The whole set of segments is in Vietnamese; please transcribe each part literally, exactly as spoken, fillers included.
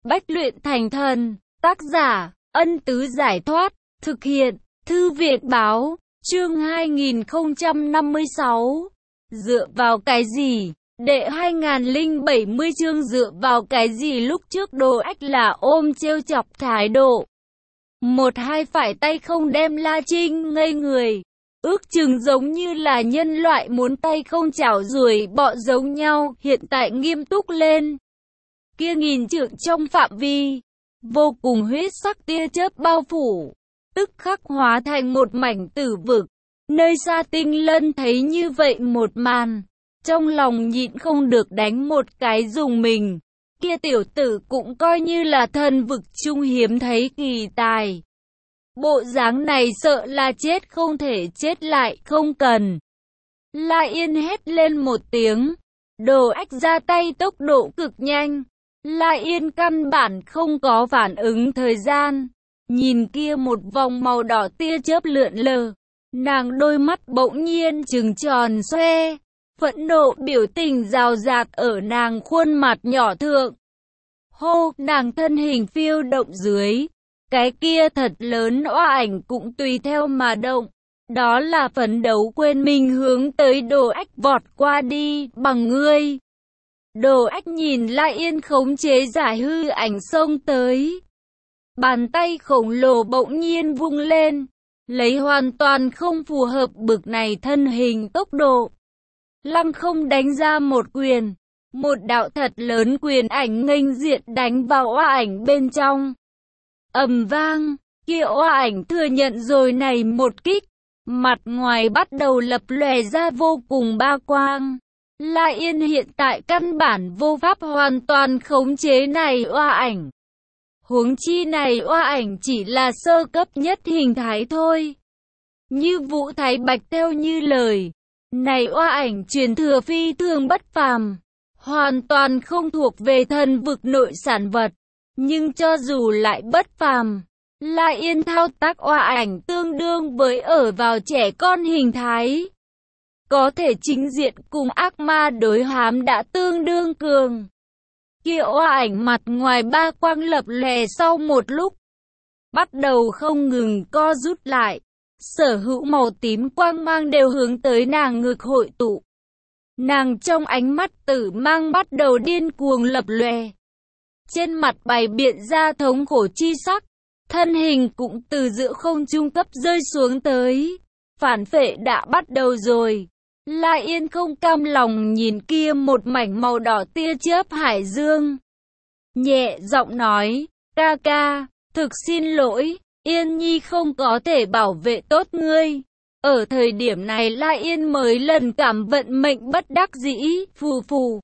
Bách luyện thành thần. Tác giả, Ân Tứ Giải Thoát. Thực hiện, Thư viện Báo. Chương hai nghìn không trăm năm mươi sáu. Dựa vào cái gì? Đệ hai nghìn không trăm bảy mươi chương dựa vào cái gì? Lúc trước Đồ Ách là ôm trêu chọc thái độ. Một hai phải tay không đem La Trinh ngây người. Ước chừng giống như là nhân loại muốn tay không chảo ruồi bọ giống nhau, hiện tại nghiêm túc lên. Kia nghìn trượng trong phạm vi, vô cùng huyết sắc tia chớp bao phủ, tức khắc hóa thành một mảnh tử vực. Nơi xa Tinh Lân thấy như vậy một màn, trong lòng nhịn không được đánh một cái dùng mình. Kia tiểu tử cũng coi như là thần vực trung hiếm thấy kỳ tài. Bộ dáng này sợ là chết không thể chết lại, không cần. La Yên hét lên một tiếng, Đồ Ách ra tay tốc độ cực nhanh. La Yên căn bản không có phản ứng thời gian. Nhìn kia một vòng màu đỏ tia chớp lượn lờ, nàng đôi mắt bỗng nhiên trừng tròn xoe, phẫn nộ biểu tình rào rạt ở nàng khuôn mặt nhỏ thượng. Hô, nàng thân hình phiêu động dưới, cái kia thật lớn oa ảnh cũng tùy theo mà động. Đó là phấn đấu quên mình hướng tới Đồ Ách vọt qua đi, bằng ngươi. Đồ Ách nhìn La Yên khống chế giải hư ảnh xông tới. Bàn tay khổng lồ bỗng nhiên vung lên, lấy hoàn toàn không phù hợp bực này thân hình tốc độ. Lăng không đánh ra một quyền, một đạo thật lớn quyền ảnh nghênh diện đánh vào oa ảnh bên trong. Ầm vang, kia oa ảnh thừa nhận rồi này một kích, mặt ngoài bắt đầu lập lòe ra vô cùng ba quang. La Yên hiện tại căn bản vô pháp hoàn toàn khống chế này oa ảnh. Huống chi này oa ảnh chỉ là sơ cấp nhất hình thái thôi. Như Vũ Thái Bạch theo như lời, này oa ảnh truyền thừa phi thường bất phàm, hoàn toàn không thuộc về thần vực nội sản vật. Nhưng cho dù lại bất phàm, La Yên thao tác oa ảnh tương đương với ở vào trẻ con hình thái. Có thể chính diện cùng ác ma đối hám đã tương đương cường. Kia oa ảnh mặt ngoài ba quang lập lòe sau một lúc, bắt đầu không ngừng co rút lại. Sở hữu màu tím quang mang đều hướng tới nàng ngực hội tụ. Nàng trong ánh mắt tử mang bắt đầu điên cuồng lập lòe. Trên mặt bày biện ra thống khổ chi sắc, thân hình cũng từ giữa không trung cấp rơi xuống tới. Phản phệ đã bắt đầu rồi. La Yên không cam lòng nhìn kia một mảnh màu đỏ tia chớp hải dương. Nhẹ giọng nói, ca ca, thực xin lỗi, Yên Nhi không có thể bảo vệ tốt ngươi. Ở thời điểm này La Yên mới lần cảm vận mệnh bất đắc dĩ, phù phù.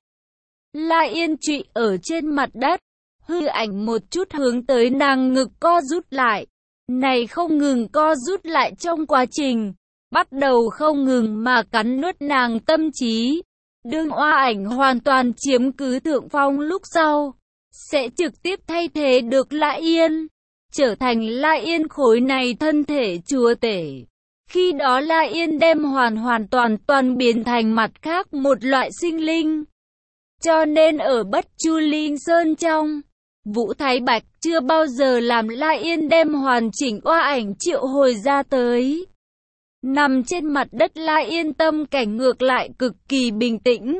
La Yên trụy ở trên mặt đất, hư ảnh một chút hướng tới nàng ngực co rút lại. Này không ngừng co rút lại trong quá trình, bắt đầu không ngừng mà cắn nuốt nàng tâm trí. Đương oa ảnh hoàn toàn chiếm cứ thượng phong lúc sau, sẽ trực tiếp thay thế được La Yên, trở thành La Yên khối này thân thể chúa tể. Khi đó La Yên đem hoàn hoàn toàn toàn biến thành mặt khác một loại sinh linh. Cho nên ở Bất Chu Linh Sơn trong, Vũ Thái Bạch chưa bao giờ làm La Yên đem hoàn chỉnh oa ảnh triệu hồi ra tới. Nằm trên mặt đất La Yên tâm cảnh ngược lại cực kỳ bình tĩnh.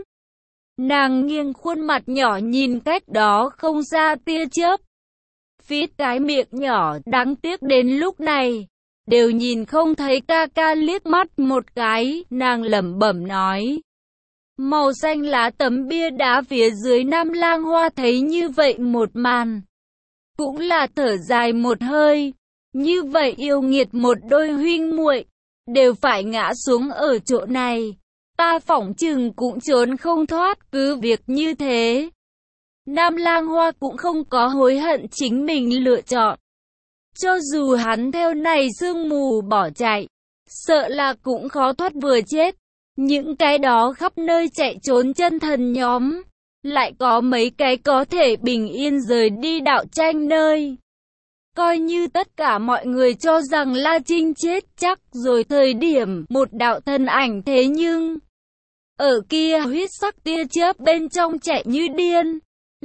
Nàng nghiêng khuôn mặt nhỏ nhìn cách đó không xa tia chớp. Phít cái miệng nhỏ đáng tiếc đến lúc này, đều nhìn không thấy ca ca liếc mắt một cái, nàng lẩm bẩm nói. Màu xanh lá tấm bia đá phía dưới Nam Lang Hoa thấy như vậy một màn, cũng là thở dài một hơi. Như vậy yêu nghiệt một đôi huynh muội đều phải ngã xuống ở chỗ này, ta phỏng chừng cũng trốn không thoát. Cứ việc như thế, Nam Lang Hoa cũng không có hối hận chính mình lựa chọn. Cho dù hắn theo này sương mù bỏ chạy, sợ là cũng khó thoát vừa chết. Những cái đó khắp nơi chạy trốn chân thần nhóm, lại có mấy cái có thể bình yên rời đi đạo tranh nơi. Coi như tất cả mọi người cho rằng La Trinh chết chắc rồi thời điểm một đạo thân ảnh, thế nhưng ở kia huyết sắc tia chớp bên trong chạy như điên.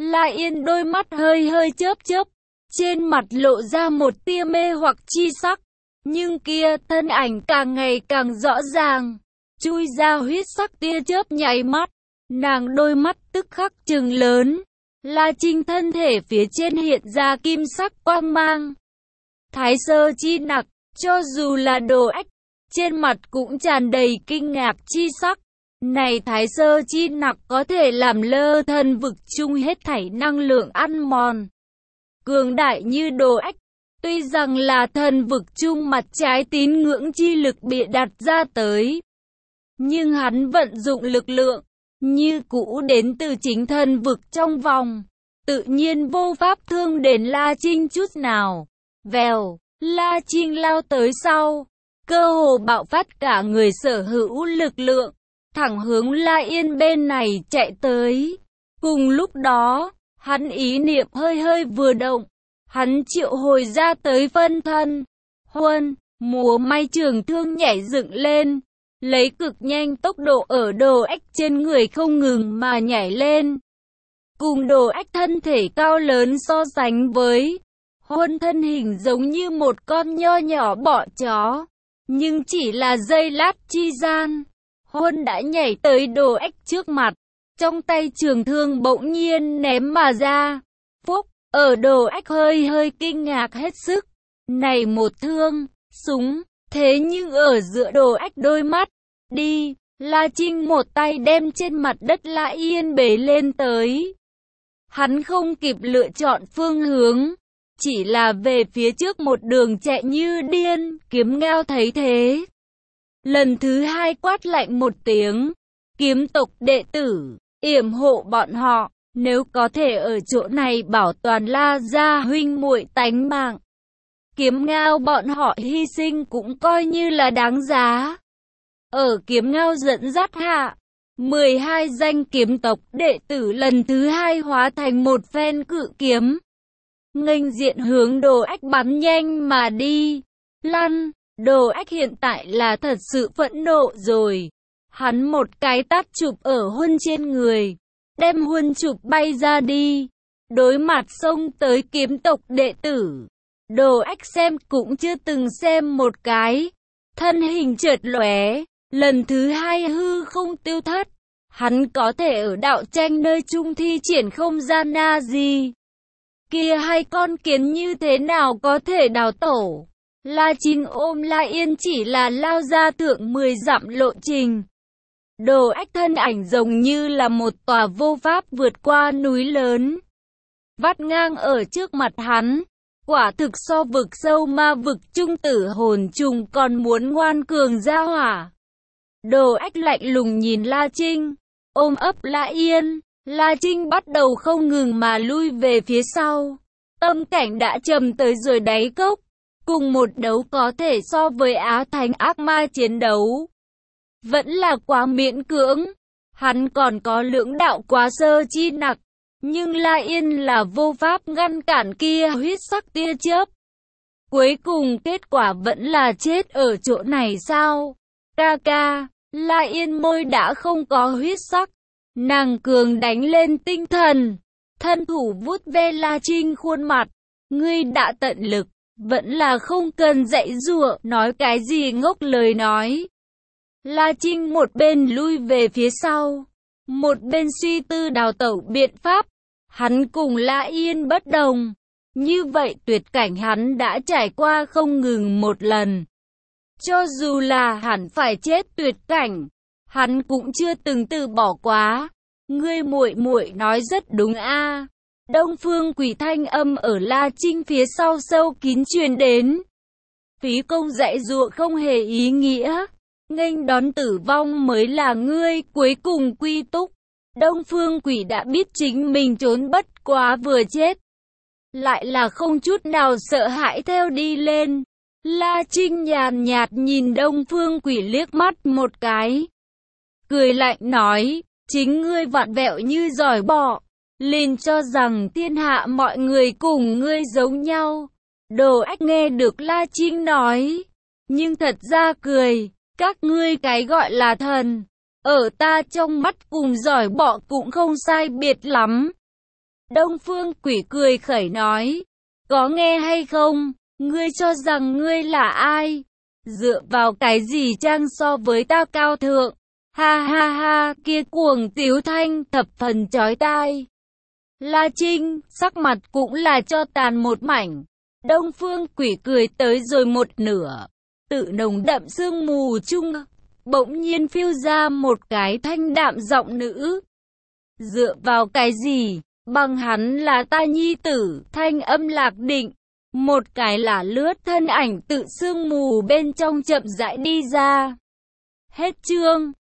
La Yên đôi mắt hơi hơi chớp chớp, trên mặt lộ ra một tia mê hoặc chi sắc. Nhưng kia thân ảnh càng ngày càng rõ ràng, chui ra huyết sắc tia chớp nháy mắt, nàng đôi mắt tức khắc trừng lớn. La Trinh thân thể phía trên hiện ra kim sắc quang mang. Thái sơ chi nặc, cho dù là Đồ Ách, trên mặt cũng tràn đầy kinh ngạc chi sắc. Này thái sơ chi nặc có thể làm lơ thần vực chung hết thảy năng lượng ăn mòn. Cường đại như Đồ Ách, tuy rằng là thần vực chung mặt trái tín ngưỡng chi lực bịa đặt ra tới, nhưng hắn vận dụng lực lượng như cũ đến từ chính thần vực trong vòng, tự nhiên vô pháp thương đến La Trinh chút nào. Vèo, La Trinh lao tới sau, cơ hồ bạo phát cả người sở hữu lực lượng, thẳng hướng La Yên bên này chạy tới. Cùng lúc đó, hắn ý niệm hơi hơi vừa động, hắn triệu hồi ra tới phân thân. Huân, múa may trường thương nhảy dựng lên, lấy cực nhanh tốc độ ở Đồ Ách trên người không ngừng mà nhảy lên. Cùng Đồ Ách thân thể cao lớn so sánh với, Huân thân hình giống như một con nho nhỏ bọ chó, nhưng chỉ là giây lát chi gian, Huân đã nhảy tới Đồ Ách trước mặt, trong tay trường thương bỗng nhiên ném mà ra. Phúc, ở Đồ Ách hơi hơi kinh ngạc hết sức, này một thương, súng, thế nhưng ở giữa Đồ Ách đôi mắt, đi, La Trinh một tay đem trên mặt đất La Yên bế lên tới. Hắn không kịp lựa chọn phương hướng, chỉ là về phía trước một đường chạy như điên. Kiếm Ngao thấy thế, lần thứ hai quát lạnh một tiếng, kiếm tộc đệ tử, yểm hộ bọn họ, nếu có thể ở chỗ này bảo toàn La gia huynh muội tánh mạng, Kiếm Ngao bọn họ hy sinh cũng coi như là đáng giá. Ở Kiếm Ngao dẫn dắt hạ, mười hai danh kiếm tộc đệ tử lần thứ hai hóa thành một phen cự kiếm, nghênh diện hướng Đồ Ách bắn nhanh mà đi. Lăn, Đồ Ách hiện tại là thật sự phẫn nộ rồi. Hắn một cái tát chụp ở Huân trên người, đem Huân chụp bay ra đi. Đối mặt xông tới kiếm tộc đệ tử, Đồ Ách xem cũng chưa từng xem một cái, thân hình chợt lóe, lần thứ hai hư không tiêu thất. Hắn có thể ở đạo tranh nơi trung thi triển không gian na gì. Kia hai con kiến như thế nào có thể đào tổ? La Trinh ôm La Yên chỉ là lao ra thượng mười dặm lộ trình. Đồ Ách thân ảnh giống như là một tòa vô pháp vượt qua núi lớn, vắt ngang ở trước mặt hắn. Quả thực so vực sâu ma vực trung tử hồn trùng còn muốn ngoan cường ra hỏa. Đồ Ách lạnh lùng nhìn La Trinh, ôm ấp La Yên. La Trinh bắt đầu không ngừng mà lui về phía sau. Tâm cảnh đã trầm tới rồi đáy cốc. Cùng một đấu có thể so với Á Thánh ác ma chiến đấu, vẫn là quá miễn cưỡng. Hắn còn có lưỡng đạo quá sơ chi nặc, nhưng La Yên là vô pháp ngăn cản kia huyết sắc tia chớp. Cuối cùng kết quả vẫn là chết ở chỗ này sao? Ca ca, La Yên môi đã không có huyết sắc. Nàng cường đánh lên tinh thần, thân thủ vuốt ve La Trinh khuôn mặt. Ngươi đã tận lực, vẫn là không cần dạy dụa, nói cái gì ngốc lời nói. La Trinh một bên lui về phía sau, một bên suy tư đào tẩu biện pháp. Hắn cùng La Yên bất đồng, như vậy tuyệt cảnh hắn đã trải qua không ngừng một lần. Cho dù là hẳn phải chết tuyệt cảnh, hắn cũng chưa từng từ bỏ quá. Ngươi muội muội nói rất đúng a. Đông Phương Quỷ thanh âm ở La Trinh phía sau sâu kín truyền đến. Phí công dạy dụa không hề ý nghĩa, nghênh đón tử vong mới là ngươi cuối cùng quy túc. Đông Phương Quỷ đã biết chính mình trốn bất quá vừa chết, lại là không chút nào sợ hãi theo đi lên. La Trinh nhàn nhạt nhìn Đông Phương Quỷ liếc mắt một cái, cười lạnh nói, chính ngươi vặn vẹo như giỏi bọ, liền cho rằng thiên hạ mọi người cùng ngươi giống nhau. Đồ Ách nghe được La Trinh nói, nhưng thật ra cười, các ngươi cái gọi là thần, ở ta trong mắt cùng giỏi bọ cũng không sai biệt lắm. Đông Phương Quỷ cười khẩy nói, có nghe hay không? Ngươi cho rằng ngươi là ai? Dựa vào cái gì chăng so với ta cao thượng? Ha ha ha, kia cuồng tiếu thanh thập phần chói tai. La Trinh, sắc mặt cũng là cho tàn một mảnh. Đông Phương Quỷ cười tới rồi một nửa. Tự nồng đậm sương mù chung, bỗng nhiên phiêu ra một cái thanh đạm giọng nữ. Dựa vào cái gì? Bằng hắn là ta nhi tử, thanh âm lạc định. Một cái là lướt thân ảnh tự sương mù bên trong chậm rãi đi ra. Hết chương.